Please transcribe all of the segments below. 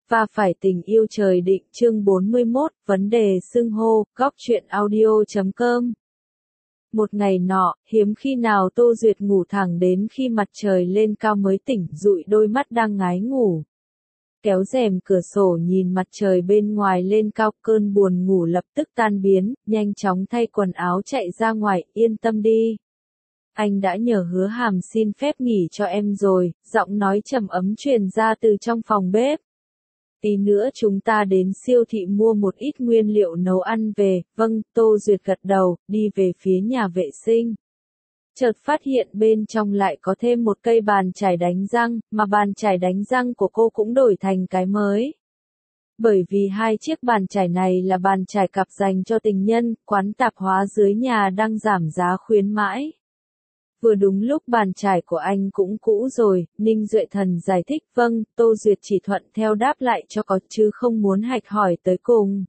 Và phải tình yêu trời định chương 41, vấn đề xưng hô, góc truyện audio.com. Một ngày nọ, hiếm khi nào Tô Duyệt ngủ thẳng đến khi mặt trời lên cao mới tỉnh, dụi đôi mắt đang ngái ngủ. Kéo rèm cửa sổ nhìn mặt trời bên ngoài lên cao, cơn buồn ngủ lập tức tan biến, nhanh chóng thay quần áo chạy ra ngoài, yên tâm đi. Anh đã nhờ Hứa Hàm xin phép nghỉ cho em rồi, giọng nói trầm ấm truyền ra từ trong phòng bếp. Tí nữa chúng ta đến siêu thị mua một ít nguyên liệu nấu ăn về, vâng, Tô Duyệt gật đầu, đi về phía nhà vệ sinh. Chợt phát hiện bên trong lại có thêm một cây bàn chải đánh răng, mà bàn chải đánh răng của cô cũng đổi thành cái mới. Bởi vì hai chiếc bàn chải này là bàn chải cặp dành cho tình nhân, quán tạp hóa dưới nhà đang giảm giá khuyến mãi. Vừa đúng lúc bàn chải của anh cũng cũ rồi, Ninh Duệ Thần giải thích, vâng, Tô Duyệt chỉ thuận theo đáp lại cho có chứ không muốn hạch hỏi tới cùng.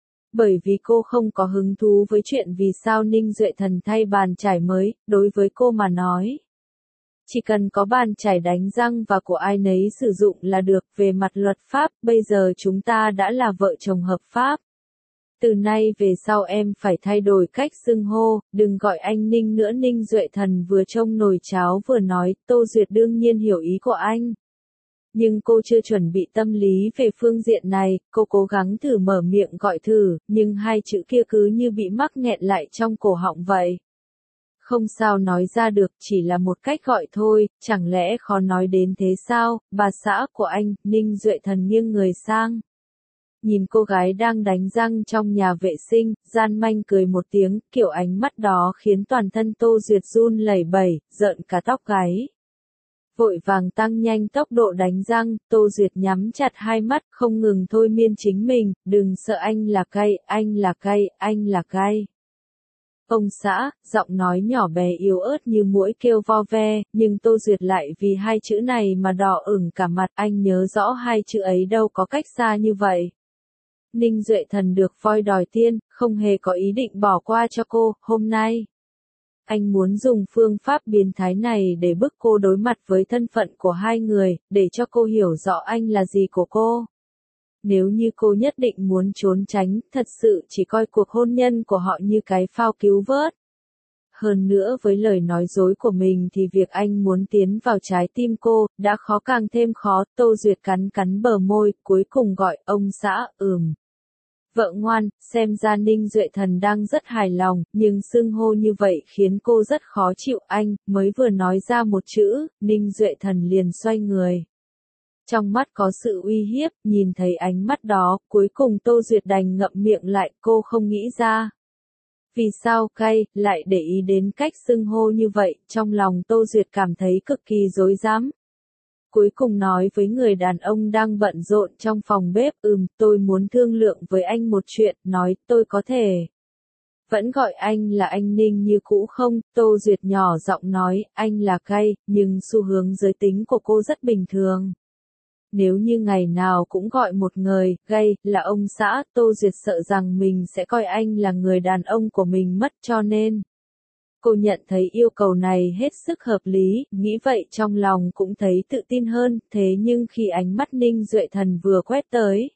Bởi vì cô không có hứng thú với chuyện vì sao Ninh Duệ Thần thay bàn chải mới, đối với cô mà nói. Chỉ cần có bàn chải đánh răng và của ai nấy sử dụng là được, về mặt luật pháp, bây giờ chúng ta đã là vợ chồng hợp pháp. Từ nay về sau em phải thay đổi cách xưng hô, đừng gọi anh Ninh nữa. Ninh Duệ Thần vừa trông nồi cháo vừa nói, Tô Duyệt đương nhiên hiểu ý của anh. Nhưng cô chưa chuẩn bị tâm lý về phương diện này, cô cố gắng thử mở miệng gọi thử, nhưng hai chữ kia cứ như bị mắc nghẹn lại trong cổ họng vậy. Không sao nói ra được, chỉ là một cách gọi thôi, chẳng lẽ khó nói đến thế sao, bà xã của anh. Ninh Duệ Thần nghiêng người sang. Nhìn cô gái đang đánh răng trong nhà vệ sinh, gian manh cười một tiếng, kiểu ánh mắt đó khiến toàn thân Tô Duyệt run lẩy bẩy, rợn cả tóc gáy. Vội vàng tăng nhanh tốc độ đánh răng, Tô Duyệt nhắm chặt hai mắt, không ngừng thôi miên chính mình, đừng sợ anh là cay, anh là cay, anh là cay. Ông xã, giọng nói nhỏ bé yếu ớt như muỗi kêu vo ve, nhưng Tô Duyệt lại vì hai chữ này mà đỏ ửng cả mặt, anh nhớ rõ hai chữ ấy đâu có cách xa như vậy. Ninh Duệ Thần được voi đòi tiên, không hề có ý định bỏ qua cho cô, hôm nay. Anh muốn dùng phương pháp biến thái này để bức cô đối mặt với thân phận của hai người, để cho cô hiểu rõ anh là gì của cô. Nếu như cô nhất định muốn trốn tránh, thật sự chỉ coi cuộc hôn nhân của họ như cái phao cứu vớt. Hơn nữa với lời nói dối của mình thì việc anh muốn tiến vào trái tim cô, đã khó càng thêm khó. Tô Duyệt cắn cắn bờ môi, cuối cùng gọi ông xã, Vợ ngoan, xem ra Ninh Duệ Thần đang rất hài lòng, nhưng xưng hô như vậy khiến cô rất khó chịu. Anh, mới vừa nói ra một chữ, Ninh Duệ Thần liền xoay người. Trong mắt có sự uy hiếp, nhìn thấy ánh mắt đó, cuối cùng Tô Duyệt đành ngậm miệng lại, cô không nghĩ ra. Vì sao cay, lại để ý đến cách xưng hô như vậy, trong lòng Tô Duyệt cảm thấy cực kỳ rối rắm. Cuối cùng nói với người đàn ông đang bận rộn trong phòng bếp, tôi muốn thương lượng với anh một chuyện, nói, tôi có thể vẫn gọi anh là anh Ninh như cũ không? Tô Duyệt nhỏ giọng nói, anh là cay, nhưng xu hướng giới tính của cô rất bình thường. Nếu như ngày nào cũng gọi một người, gay, là ông xã, Tô Duyệt sợ rằng mình sẽ coi anh là người đàn ông của mình mất, cho nên cô nhận thấy yêu cầu này hết sức hợp lý, nghĩ vậy trong lòng cũng thấy tự tin hơn, thế nhưng khi ánh mắt Ninh Duệ Thần vừa quét tới,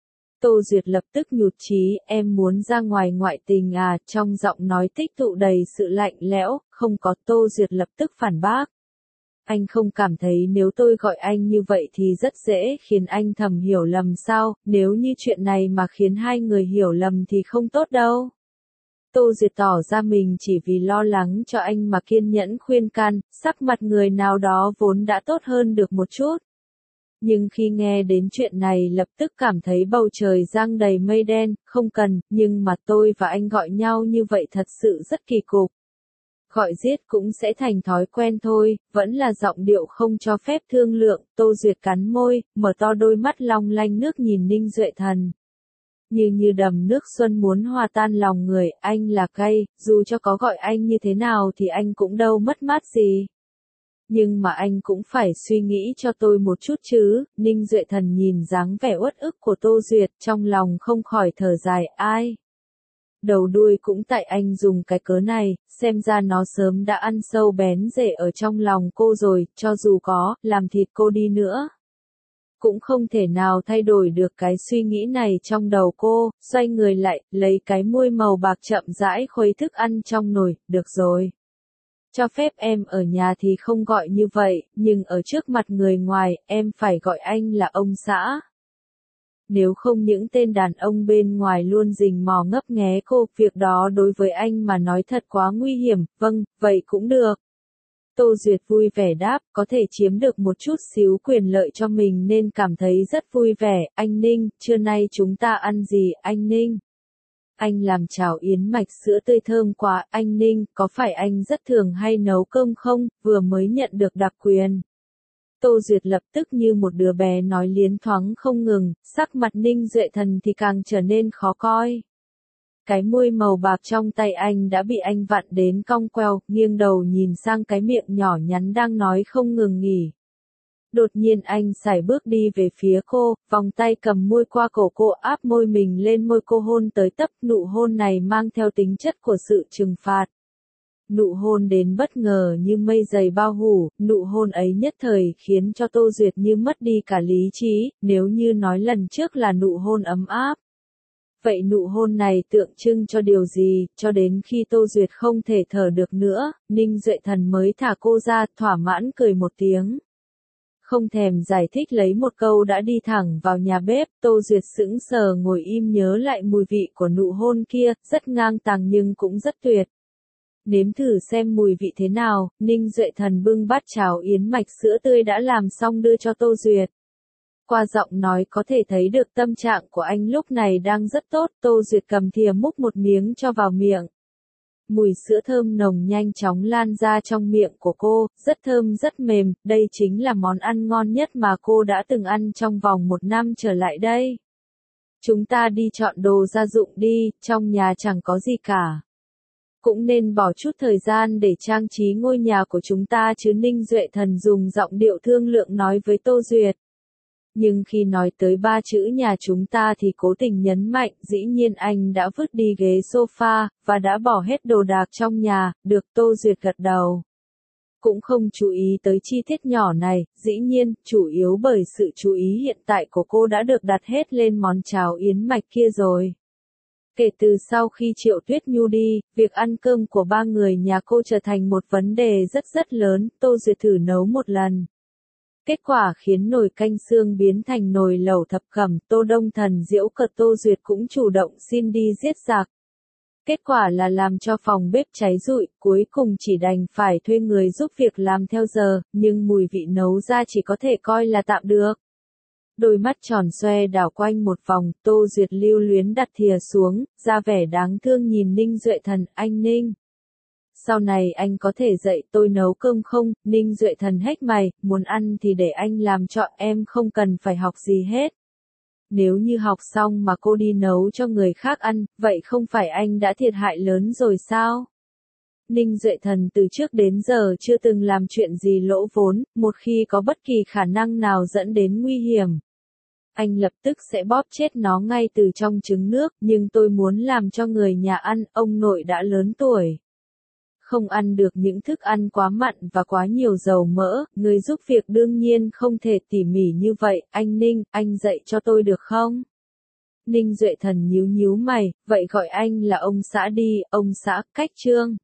Tô Duyệt lập tức nhụt chí, em muốn ra ngoài ngoại tình à, trong giọng nói tích tụ đầy sự lạnh lẽo, không có. Tô Duyệt lập tức phản bác. Anh không cảm thấy nếu tôi gọi anh như vậy thì rất dễ khiến anh thầm hiểu lầm sao, nếu như chuyện này mà khiến hai người hiểu lầm thì không tốt đâu. Tô Duyệt tỏ ra mình chỉ vì lo lắng cho anh mà kiên nhẫn khuyên can, sắc mặt người nào đó vốn đã tốt hơn được một chút. Nhưng khi nghe đến chuyện này lập tức cảm thấy bầu trời giăng đầy mây đen, không cần, nhưng mà tôi và anh gọi nhau như vậy thật sự rất kỳ cục. Gọi giết cũng sẽ thành thói quen thôi, vẫn là giọng điệu không cho phép thương lượng. Tô Duyệt cắn môi, mở to đôi mắt long lanh nước nhìn Ninh Duệ Thần. Như đầm nước xuân muốn hòa tan lòng người, anh là cay, dù cho có gọi anh như thế nào thì anh cũng đâu mất mát gì. Nhưng mà anh cũng phải suy nghĩ cho tôi một chút chứ. Ninh Duệ Thần nhìn dáng vẻ uất ức của Tô Duyệt, trong lòng không khỏi thở dài, ai. Đầu đuôi cũng tại anh dùng cái cớ này, xem ra nó sớm đã ăn sâu bén rễ ở trong lòng cô rồi, cho dù có làm thịt cô đi nữa. cũng không thể nào thay đổi được cái suy nghĩ này trong đầu cô, xoay người lại, lấy cái muôi màu bạc chậm rãi khuấy thức ăn trong nồi, được rồi. Cho phép em ở nhà thì không gọi như vậy, nhưng ở trước mặt người ngoài, em phải gọi anh là ông xã. Nếu không những tên đàn ông bên ngoài luôn rình mò ngấp nghé cô, việc đó đối với anh mà nói thật quá nguy hiểm, vâng, vậy cũng được. Tô Duyệt vui vẻ đáp, có thể chiếm được một chút xíu quyền lợi cho mình nên cảm thấy rất vui vẻ, anh Ninh, trưa nay chúng ta ăn gì, anh Ninh? Anh làm cháo yến mạch sữa tươi thơm quá, anh Ninh, có phải anh rất thường hay nấu cơm không, vừa mới nhận được đặc quyền. Tô Duyệt lập tức như một đứa bé nói liến thoáng không ngừng, sắc mặt Ninh Duệ Thần thì càng trở nên khó coi. Cái muôi màu bạc trong tay anh đã bị anh vặn đến cong queo, nghiêng đầu nhìn sang cái miệng nhỏ nhắn đang nói không ngừng nghỉ. Đột nhiên anh sải bước đi về phía cô, vòng tay cầm môi qua cổ cô áp môi mình lên môi cô hôn tới tấp, nụ hôn này mang theo tính chất của sự trừng phạt. Nụ hôn đến bất ngờ như mây dày bao phủ, nụ hôn ấy nhất thời khiến cho Tô Duyệt như mất đi cả lý trí, nếu như nói lần trước là nụ hôn ấm áp. Vậy nụ hôn này tượng trưng cho điều gì, cho đến khi Tô Duyệt không thể thở được nữa, Ninh Duệ Thần mới thả cô ra, thỏa mãn cười một tiếng. Không thèm giải thích lấy một câu đã đi thẳng vào nhà bếp, Tô Duyệt sững sờ ngồi im nhớ lại mùi vị của nụ hôn kia, rất ngang tàng nhưng cũng rất tuyệt. Nếm thử xem mùi vị thế nào, Ninh Duệ Thần bưng bát cháo yến mạch sữa tươi đã làm xong đưa cho Tô Duyệt. Qua giọng nói có thể thấy được tâm trạng của anh lúc này đang rất tốt, Tô Duyệt cầm thìa múc một miếng cho vào miệng. Mùi sữa thơm nồng nhanh chóng lan ra trong miệng của cô, rất thơm rất mềm, đây chính là món ăn ngon nhất mà cô đã từng ăn trong vòng 1 năm trở lại đây. Chúng ta đi chọn đồ gia dụng đi, trong nhà chẳng có gì cả. Cũng nên bỏ chút thời gian để trang trí ngôi nhà của chúng ta chứ, Ninh Duệ Thần dùng giọng điệu thương lượng nói với Tô Duyệt. Nhưng khi nói tới 3 chữ nhà chúng ta thì cố tình nhấn mạnh, dĩ nhiên anh đã vứt đi ghế sofa, và đã bỏ hết đồ đạc trong nhà, được, Tô Duyệt gật đầu. Cũng không chú ý tới chi tiết nhỏ này, dĩ nhiên, chủ yếu bởi sự chú ý hiện tại của cô đã được đặt hết lên món cháo yến mạch kia rồi. Kể từ sau khi Triệu Tuyết Nhu đi, việc ăn cơm của 3 người nhà cô trở thành một vấn đề rất lớn, Tô Duyệt thử nấu một lần. Kết quả khiến nồi canh xương biến thành nồi lẩu thập cẩm, Tô Đông Thần giễu cợt Tô Duyệt cũng chủ động xin đi giết giặc. Kết quả là làm cho phòng bếp cháy rụi, cuối cùng chỉ đành phải thuê người giúp việc làm theo giờ, nhưng mùi vị nấu ra chỉ có thể coi là tạm được. Đôi mắt tròn xoe đảo quanh một vòng, Tô Duyệt lưu luyến đặt thìa xuống, ra vẻ đáng thương nhìn Ninh Duệ Thần, anh Ninh. Sau này anh có thể dạy tôi nấu cơm không? Ninh Duệ Thần hếch mày, muốn ăn thì để anh làm cho, em không cần phải học gì hết. Nếu như học xong mà cô đi nấu cho người khác ăn, vậy không phải anh đã thiệt hại lớn rồi sao? Ninh Duệ Thần từ trước đến giờ chưa từng làm chuyện gì lỗ vốn, một khi có bất kỳ khả năng nào dẫn đến nguy hiểm. Anh lập tức sẽ bóp chết nó ngay từ trong trứng nước, nhưng tôi muốn làm cho người nhà ăn, ông nội đã lớn tuổi. Không ăn được những thức ăn quá mặn và quá nhiều dầu mỡ, người giúp việc đương nhiên không thể tỉ mỉ như vậy, anh Ninh, anh dạy cho tôi được không? Ninh Duệ Thần nhíu nhíu mày, vậy gọi anh là ông xã đi, ông xã, cách trương.